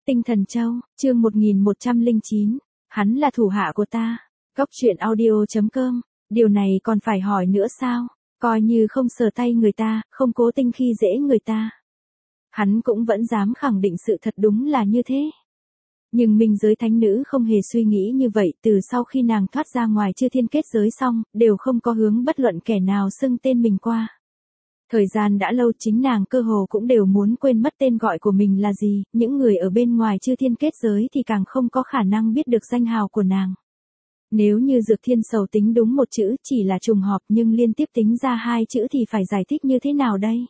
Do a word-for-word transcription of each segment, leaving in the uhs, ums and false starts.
Tinh Thần Châu, chương một nghìn một trăm lẻ chín, hắn là thủ hạ của ta. Góc truyện audio chấm com, điều này còn phải hỏi nữa sao? Coi như không sờ tay người ta, không cố tình khi dễ người ta. Hắn cũng vẫn dám khẳng định sự thật đúng là như thế. Nhưng minh giới thánh nữ không hề suy nghĩ như vậy, từ sau khi nàng thoát ra ngoài chư thiên kết giới xong, đều không có hướng bất luận kẻ nào xưng tên mình qua. Thời gian đã lâu chính nàng cơ hồ cũng đều muốn quên mất tên gọi của mình là gì, những người ở bên ngoài chư thiên kết giới thì càng không có khả năng biết được danh hào của nàng. Nếu như Dược Thiên Sầu tính đúng một chữ chỉ là trùng hợp nhưng liên tiếp tính ra hai chữ thì phải giải thích như thế nào đây?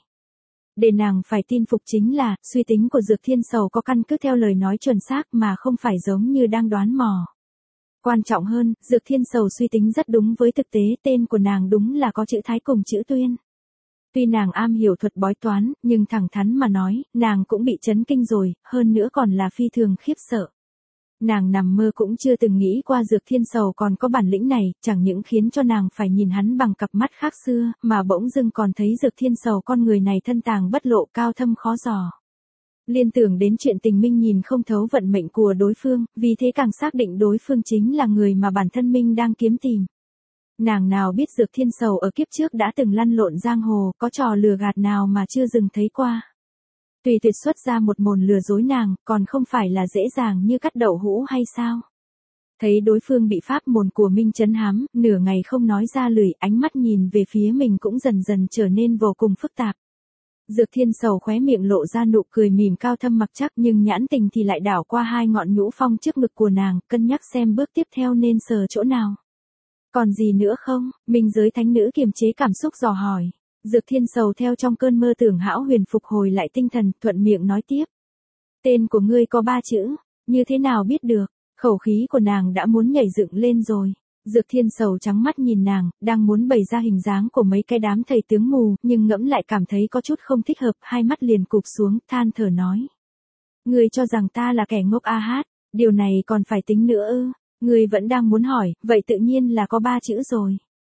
Để nàng phải tin phục chính là, suy tính của Dược Thiên Sầu có căn cứ theo lời nói chuẩn xác mà không phải giống như đang đoán mò. Quan trọng hơn, Dược Thiên Sầu suy tính rất đúng với thực tế, tên của nàng đúng là có chữ Thái cùng chữ Tuyên. Tuy nàng am hiểu thuật bói toán, nhưng thẳng thắn mà nói, nàng cũng bị chấn kinh rồi, hơn nữa còn là phi thường khiếp sợ. Nàng nằm mơ cũng chưa từng nghĩ qua Dược Thiên Sầu còn có bản lĩnh này, chẳng những khiến cho nàng phải nhìn hắn bằng cặp mắt khác xưa, mà bỗng dưng còn thấy Dược Thiên Sầu con người này thân tàng bất lộ, cao thâm khó dò. Liên tưởng đến chuyện tình Minh nhìn không thấu vận mệnh của đối phương, vì thế càng xác định đối phương chính là người mà bản thân Minh đang kiếm tìm. Nàng nào biết Dược Thiên Sầu ở kiếp trước đã từng lăn lộn giang hồ, có trò lừa gạt nào mà chưa từng thấy qua. Tùy tuyệt xuất ra một mồn lừa dối nàng, còn không phải là dễ dàng như cắt đậu hũ hay sao? Thấy đối phương bị pháp mồn của Minh trấn hám, nửa ngày không nói ra lời, ánh mắt nhìn về phía mình cũng dần dần trở nên vô cùng phức tạp. Dược Thiên Sầu khóe miệng lộ ra nụ cười mỉm cao thâm mặc chắc, nhưng nhãn tình thì lại đảo qua hai ngọn nhũ phong trước ngực của nàng, cân nhắc xem bước tiếp theo nên sờ chỗ nào. Còn gì nữa không? Minh giới thánh nữ kiềm chế cảm xúc dò hỏi. Dược Thiên Sầu theo trong cơn mơ tưởng hão huyền phục hồi lại tinh thần, thuận miệng nói tiếp. Tên của ngươi có ba chữ, như thế nào biết được? Khẩu khí của nàng đã muốn nhảy dựng lên rồi. Dược Thiên Sầu trắng mắt nhìn nàng, đang muốn bày ra hình dáng của mấy cái đám thầy tướng mù, nhưng ngẫm lại cảm thấy có chút không thích hợp, hai mắt liền cụp xuống, than thở nói. Ngươi cho rằng ta là kẻ ngốc a hát, điều này còn phải tính nữa ư? Ngươi vẫn đang muốn hỏi, vậy tự nhiên là có ba chữ rồi.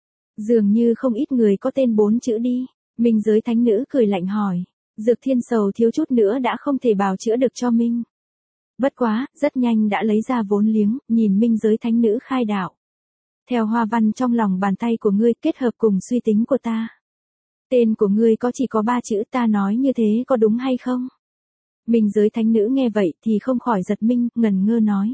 Dường như không ít người có tên bốn chữ đi. Minh giới thánh nữ cười lạnh hỏi. Dược Thiên Sầu thiếu chút nữa đã không thể bào chữa được cho Minh. Bất quá, rất nhanh đã lấy ra vốn liếng, nhìn Minh giới thánh nữ khai đạo. Theo hoa văn trong lòng bàn tay của ngươi kết hợp cùng suy tính của ta. Tên của ngươi có chỉ có ba chữ, ta nói như thế có đúng hay không? Minh giới thánh nữ nghe vậy thì không khỏi giật mình, ngần ngơ nói.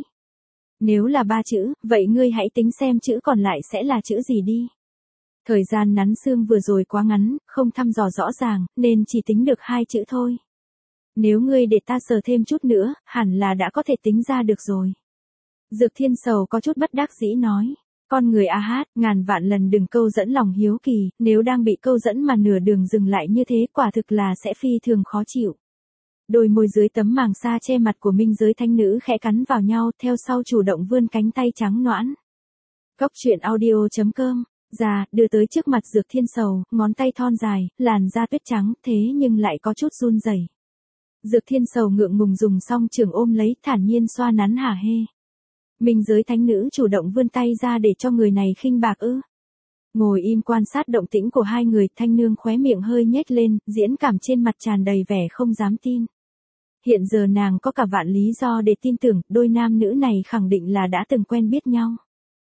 Nếu là ba chữ, vậy ngươi hãy tính xem chữ còn lại sẽ là chữ gì đi. Thời gian nắn xương vừa rồi quá ngắn, không thăm dò rõ ràng, nên chỉ tính được hai chữ thôi. Nếu ngươi để ta sờ thêm chút nữa, hẳn là đã có thể tính ra được rồi. Dược Thiên Sầu có chút bất đắc dĩ nói. Con người a hát, ngàn vạn lần đừng câu dẫn lòng hiếu kỳ, nếu đang bị câu dẫn mà nửa đường dừng lại như thế quả thực là sẽ phi thường khó chịu. Đôi môi dưới tấm màng sa che mặt của minh giới thánh nữ khẽ cắn vào nhau, theo sau chủ động vươn cánh tay trắng nõn. Góc truyện audio chấm com, già, đưa tới trước mặt Dược Thiên Sầu, ngón tay thon dài, làn da tuyết trắng, thế nhưng lại có chút run rẩy. Dược Thiên Sầu ngượng ngùng dùng xong trường ôm lấy, thản nhiên xoa nắn hả hê. Minh giới thánh nữ chủ động vươn tay ra để cho người này khinh bạc ư. Ngồi im quan sát động tĩnh của hai người, thanh nương khóe miệng hơi nhếch lên, diễn cảm trên mặt tràn đầy vẻ không dám tin. Hiện giờ nàng có cả vạn lý do để tin tưởng, đôi nam nữ này khẳng định là đã từng quen biết nhau.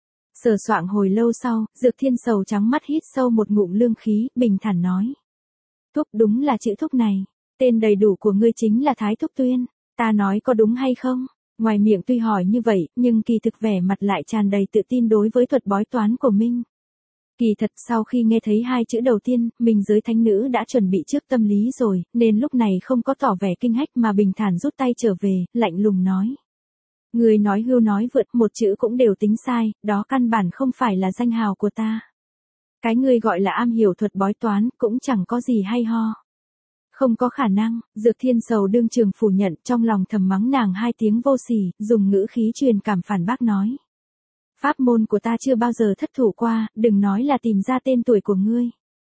Sờ soạng hồi lâu sau, Dược Thiên Sầu trắng mắt hít sâu một ngụm lương khí, bình thản nói. Thúc, đúng là chữ Thúc này. Tên đầy đủ của ngươi chính là Thái Thúc Tuyên. Ta nói có đúng hay không? Ngoài miệng tuy hỏi như vậy, nhưng kỳ thực vẻ mặt lại tràn đầy tự tin đối với thuật bói toán của Minh. Kỳ thật sau khi nghe thấy hai chữ đầu tiên, Minh giới thánh nữ đã chuẩn bị trước tâm lý rồi, nên lúc này không có tỏ vẻ kinh hách mà bình thản rút tay trở về, lạnh lùng nói. Người nói hưu nói vượt, một chữ cũng đều tính sai, đó căn bản không phải là danh hào của ta. Cái ngươi gọi là am hiểu thuật bói toán, cũng chẳng có gì hay ho. Không có khả năng, Dược Thiên Sầu đương trường phủ nhận, trong lòng thầm mắng nàng hai tiếng vô sỉ, dùng ngữ khí truyền cảm phản bác nói. Pháp môn của ta chưa bao giờ thất thủ qua, đừng nói là tìm ra tên tuổi của ngươi.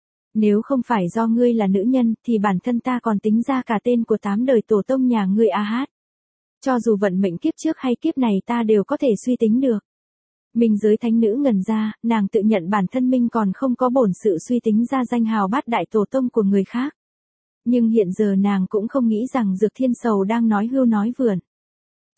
Nếu không phải do ngươi là nữ nhân, thì bản thân ta còn tính ra cả tên của tám đời tổ tông nhà ngươi a hát. Cho dù vận mệnh kiếp trước hay kiếp này ta đều có thể suy tính được. Minh giới thánh nữ ngần ra, nàng tự nhận bản thân Minh còn không có bổn sự suy tính ra danh hào bát đại tổ tông của người khác. Nhưng hiện giờ nàng cũng không nghĩ rằng Dược Thiên Sầu đang nói hưu nói vượn.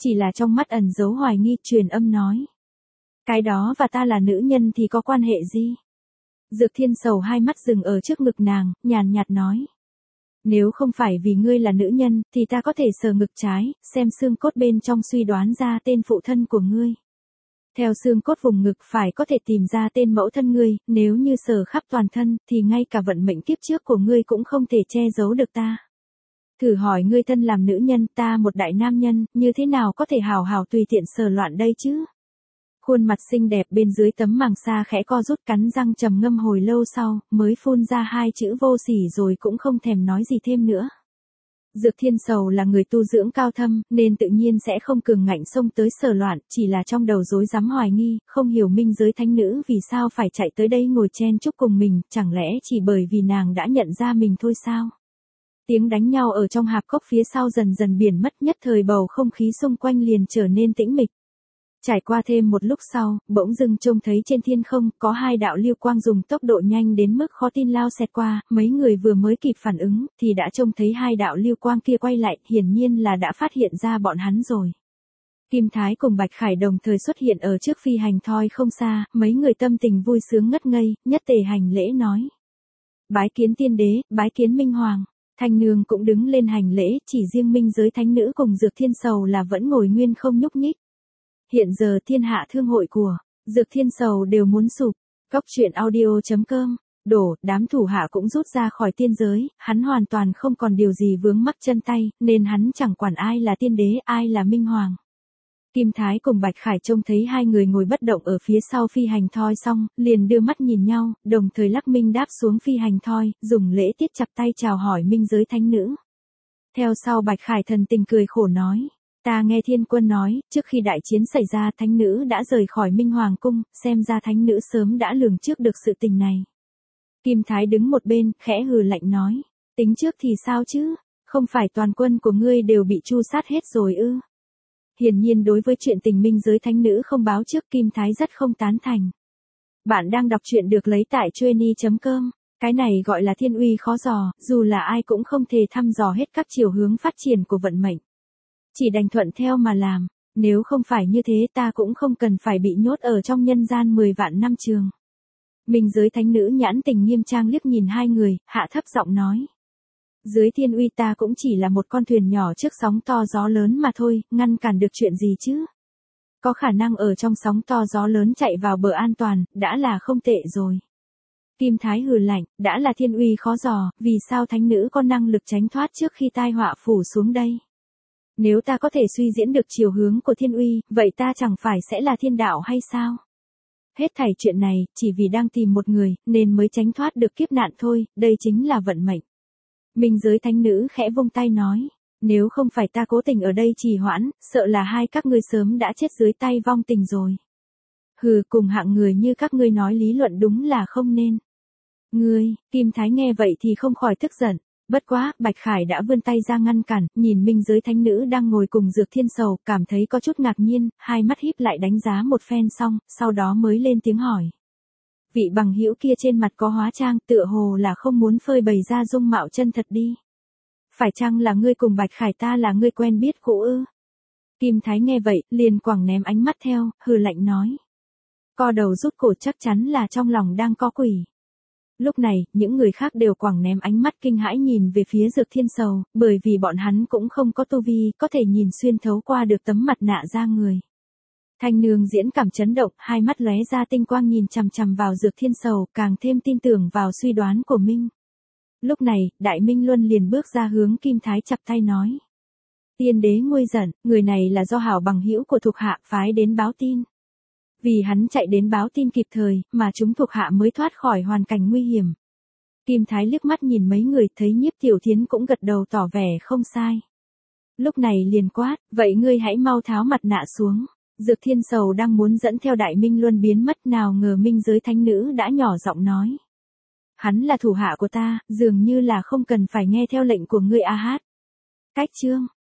chỉ là trong mắt ẩn giấu hoài nghi, truyền âm nói. Cái đó và ta là nữ nhân thì có quan hệ gì? Dược Thiên Sầu hai mắt dừng ở trước ngực nàng, nhàn nhạt nói. Nếu không phải vì ngươi là nữ nhân, thì ta có thể sờ ngực trái, xem xương cốt bên trong suy đoán ra tên phụ thân của ngươi. Theo xương cốt vùng ngực phải có thể tìm ra tên mẫu thân ngươi, nếu như sờ khắp toàn thân, thì ngay cả vận mệnh kiếp trước của ngươi cũng không thể che giấu được ta. Thử hỏi ngươi thân làm nữ nhân, ta một đại nam nhân, như thế nào có thể hào hào tùy tiện sờ loạn đây chứ? Khuôn mặt xinh đẹp bên dưới tấm màng sa khẽ co rút, cắn răng trầm ngâm hồi lâu sau, mới phun ra hai chữ vô sỉ rồi cũng không thèm nói gì thêm nữa. Dược Thiên Sầu là người tu dưỡng cao thâm, nên tự nhiên sẽ không cường ngạnh xông tới sờ loạn, chỉ là trong đầu rối rắm hoài nghi, không hiểu minh giới thánh nữ vì sao phải chạy tới đây ngồi chen chúc cùng mình, chẳng lẽ chỉ bởi vì nàng đã nhận ra mình thôi sao? Tiếng đánh nhau ở trong hạp cốc phía sau dần dần biến mất, nhất thời bầu không khí xung quanh liền trở nên tĩnh mịch. Trải qua thêm một lúc sau, bỗng dưng trông thấy trên thiên không có hai đạo lưu quang dùng tốc độ nhanh đến mức khó tin lao xẹt qua, mấy người vừa mới kịp phản ứng, thì đã trông thấy hai đạo lưu quang kia quay lại, hiển nhiên là đã phát hiện ra bọn hắn rồi. Kim Thái cùng Bạch Khải đồng thời xuất hiện ở trước phi hành thoi không xa, mấy người tâm tình vui sướng ngất ngây, nhất tề hành lễ nói. Bái kiến tiên đế, bái kiến minh hoàng. Thanh nương cũng đứng lên hành lễ, chỉ riêng minh giới thánh nữ cùng Dược Thiên Sầu là vẫn ngồi nguyên không nhúc nhích. Hiện giờ thiên hạ thương hội của Dược Thiên Sầu đều muốn sụp. Góc truyện audio chấm com, đổ, đám thủ hạ cũng rút ra khỏi tiên giới, hắn hoàn toàn không còn điều gì vướng mắc chân tay, nên hắn chẳng quản ai là tiên đế, ai là minh hoàng. Kim Thái cùng Bạch Khải trông thấy hai người ngồi bất động ở phía sau phi hành thoi xong, liền đưa mắt nhìn nhau, đồng thời lắc minh đáp xuống phi hành thoi, dùng lễ tiết chắp tay chào hỏi minh giới thánh nữ. Theo sau Bạch Khải thần tình cười khổ nói. Ta nghe thiên quân nói, trước khi đại chiến xảy ra thánh nữ đã rời khỏi Minh Hoàng Cung, xem ra thánh nữ sớm đã lường trước được sự tình này. Kim Thái đứng một bên, khẽ hừ lạnh nói, tính trước thì sao chứ, không phải toàn quân của ngươi đều bị tru sát hết rồi ư. Hiển nhiên đối với chuyện tình minh giới thánh nữ không báo trước Kim Thái rất không tán thành. Bạn đang đọc truyện được lấy tại chueny chấm com, cái này gọi là thiên uy khó dò, dù là ai cũng không thể thăm dò hết các chiều hướng phát triển của vận mệnh. Chỉ đành thuận theo mà làm, nếu không phải như thế ta cũng không cần phải bị nhốt ở trong nhân gian mười vạn năm trường. Minh giới thánh nữ nhãn tình nghiêm trang liếc nhìn hai người, hạ thấp giọng nói. Dưới thiên uy ta cũng chỉ là một con thuyền nhỏ trước sóng to gió lớn mà thôi, ngăn cản được chuyện gì chứ? Có khả năng ở trong sóng to gió lớn chạy vào bờ an toàn, đã là không tệ rồi. Kim Thái hừ lạnh, đã là thiên uy khó dò, vì sao thánh nữ có năng lực tránh thoát trước khi tai họa phủ xuống đây? Nếu ta có thể suy diễn được chiều hướng của thiên uy, vậy ta chẳng phải sẽ là thiên đạo hay sao? Hết thảy chuyện này, chỉ vì đang tìm một người, nên mới tránh thoát được kiếp nạn thôi, đây chính là vận mệnh. Minh giới thánh nữ khẽ vung tay nói, nếu không phải ta cố tình ở đây trì hoãn, sợ là hai các ngươi sớm đã chết dưới tay vong tình rồi. Hừ, cùng hạng người như các ngươi nói lý luận đúng là không nên. Ngươi, Kim Thái nghe vậy thì không khỏi tức giận. Bất quá, Bạch Khải đã vươn tay ra ngăn cản, nhìn minh giới thánh nữ đang ngồi cùng Dược Thiên Sầu, cảm thấy có chút ngạc nhiên, hai mắt híp lại đánh giá một phen xong, sau đó mới lên tiếng hỏi. Vị bằng hữu kia trên mặt có hóa trang, tựa hồ là không muốn phơi bày ra dung mạo chân thật đi. Phải chăng là ngươi cùng Bạch Khải ta là ngươi quen biết cũ ư? Kim Thái nghe vậy, liền quẳng ném ánh mắt theo, hừ lạnh nói. Co đầu rút cổ chắc chắn là trong lòng đang có quỷ. Lúc này, những người khác đều quẳng ném ánh mắt kinh hãi nhìn về phía Dược Thiên Sầu, bởi vì bọn hắn cũng không có tu vi, có thể nhìn xuyên thấu qua được tấm mặt nạ da người. Thanh nương diễn cảm chấn động, hai mắt lóe ra tinh quang nhìn chằm chằm vào Dược Thiên Sầu, càng thêm tin tưởng vào suy đoán của Minh. Lúc này, Đại Minh Luân liền bước ra hướng Kim Thái chắp tay nói. Tiên đế nguôi giận, người này là do hảo bằng hữu của thuộc hạ phái đến báo tin. Vì hắn chạy đến báo tin kịp thời, mà chúng thuộc hạ mới thoát khỏi hoàn cảnh nguy hiểm. Kim Thái liếc mắt nhìn mấy người, thấy Nhiếp Tiểu Thiến cũng gật đầu tỏ vẻ không sai. Lúc này liền quát, vậy ngươi hãy mau tháo mặt nạ xuống. Dược Thiên Sầu đang muốn dẫn theo Đại Minh Luân biến mất, nào ngờ minh giới thánh nữ đã nhỏ giọng nói. Hắn là thủ hạ của ta, dường như là không cần phải nghe theo lệnh của ngươi a hát. Cách chương.